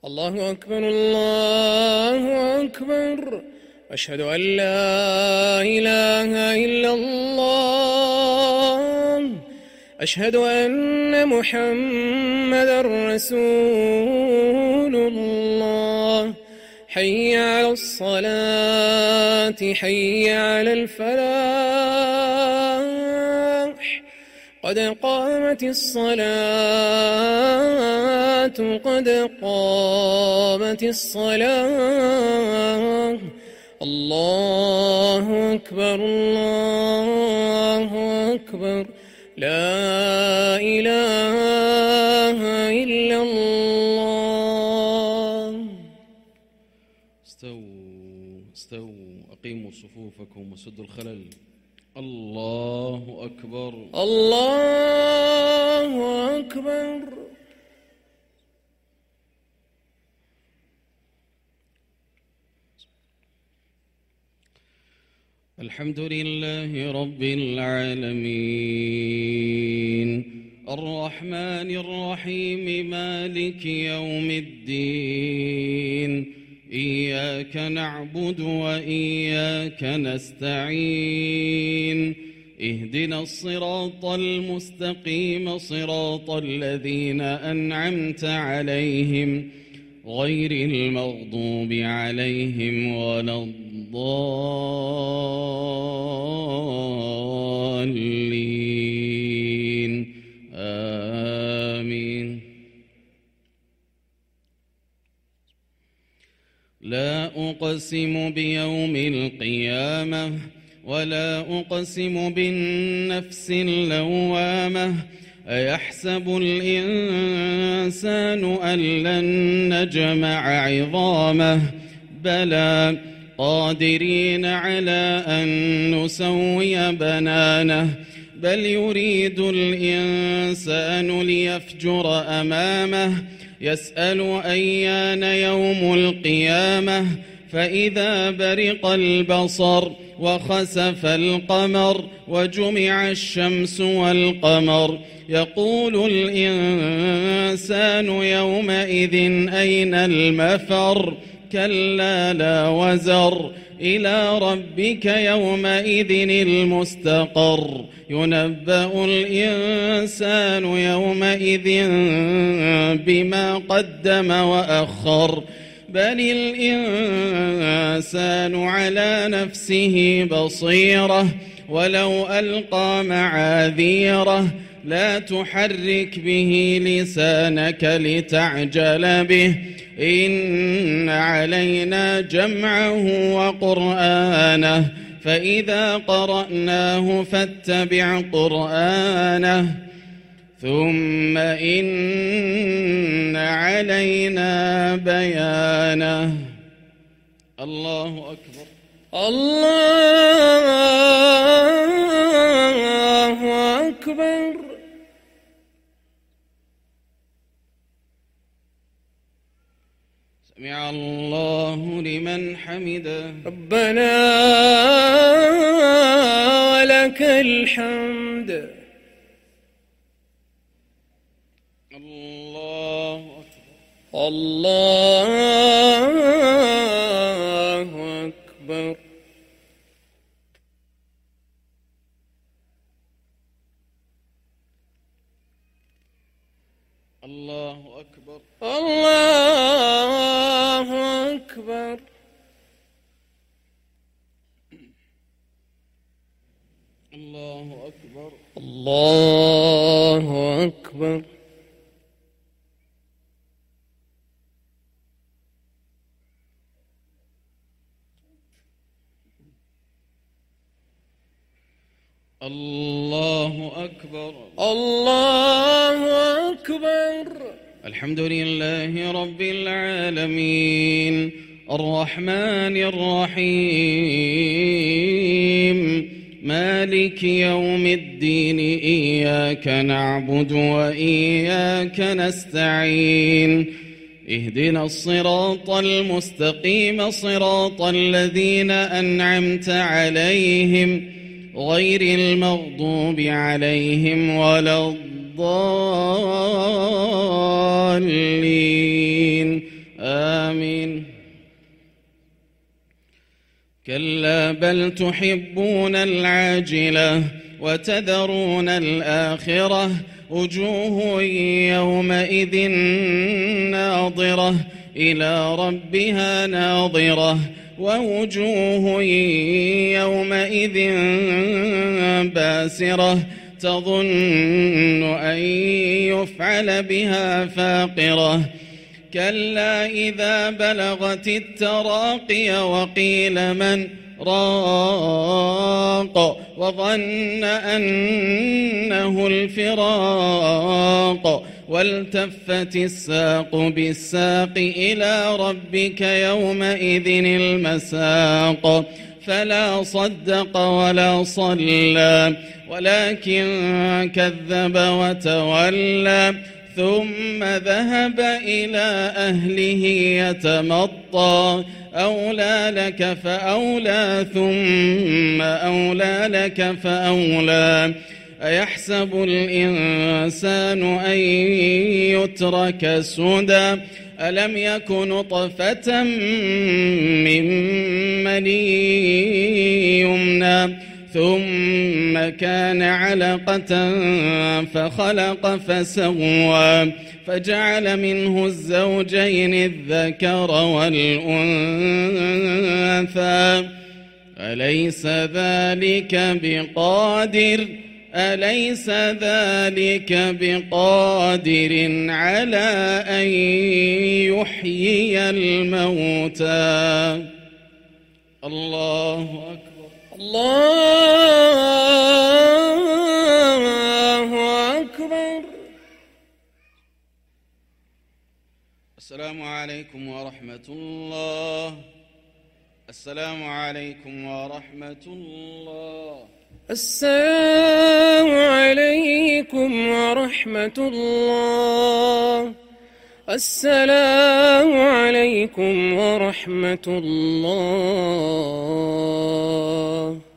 الله أكبر الله أكبر. أشهد أن لا إله إلا الله. أشهد أن محمدًا رسول الله. حي على الصلاة حي على الفلاح. قد قامت الصلاة قد قامت الصلاة. الله أكبر الله أكبر. لا إله إلا الله. استووا أقيموا صفوفكم وسدوا الخلل. الله أكبر الله أكبر. الحمد لله رب العالمين الرحمن الرحيم مالك يوم الدين. إياك نعبد وإياك نستعين. اهدنا الصراط المستقيم صراط الذين أنعمت عليهم غير المغضوب عليهم ولا الضالين. آمين. لا أقسم بيوم القيامة ولا أقسم بالنفس اللوامة. أيحسب الإنسان أن لن نجمع عظامه بلى قادرين على أن نسوي بنانه. بل يريد الإنسان ليفجر أمامه يسأل أيان يوم القيامة. فإذا برق البصر وخسف القمر وجمع الشمس والقمر يقول الإنسان يومئذ أين المفر. كلا لا وزر إلى ربك يومئذ المستقر. ينبأ الإنسان يومئذ بما قدم وأخر. بل الإنسان على نفسه بصيرة ولو ألقى معاذيره. لا تحرك به لسانك لتعجل به. إن علينا جمعه وقرآنه فإذا قرأناه فاتبع قرآنه ثم إن علينا بيانه. الله أكبر الله أكبر. سمع الله لمن حمده. ربنا ولك الحمد. الله أكبر الله أكبر. الله أكبر الله أكبر. الله أكبر الله أكبر. الله أكبر الله أكبر. الحمد لله رب العالمين الرحمن الرحيم مالك يوم الدين. إياك نعبد وإياك نستعين. اهدنا الصراط المستقيم صراط الذين أنعمت عليهم غير المغضوب عليهم ولا الضالين. آمين. كلا بل تحبون العاجلة وتذرون الآخرة وجوه يومئذ ناظرة إلى ربها ناظرة ووجوه يومئذ باسرة تظن أن يفعل بها فاقرة كلا إذا بلغت التراقي وقيل من راق وظن أنه الفراق والتفت الساق بالساق إلى ربك يومئذ المساق فلا صدق ولا صلى ولكن كذب وتولى ثم ذهب إلى أهله يتمطى أولى لك فأولى ثم أولى لك فأولى أيحسب الإنسان أن يترك سدى ألم يكن نطفة من مني يمنى ثم كان علقة فخلق فسوى فجعل منه الزوجين الذكر والأنثى أليس ذلك بقادر على أن يحيي الموتى الله أكبر الله أكبر. السلام عليكم ورحمة الله. السلام عليكم ورحمة الله. السلام عليكم ورحمة الله. السلام عليكم ورحمة الله.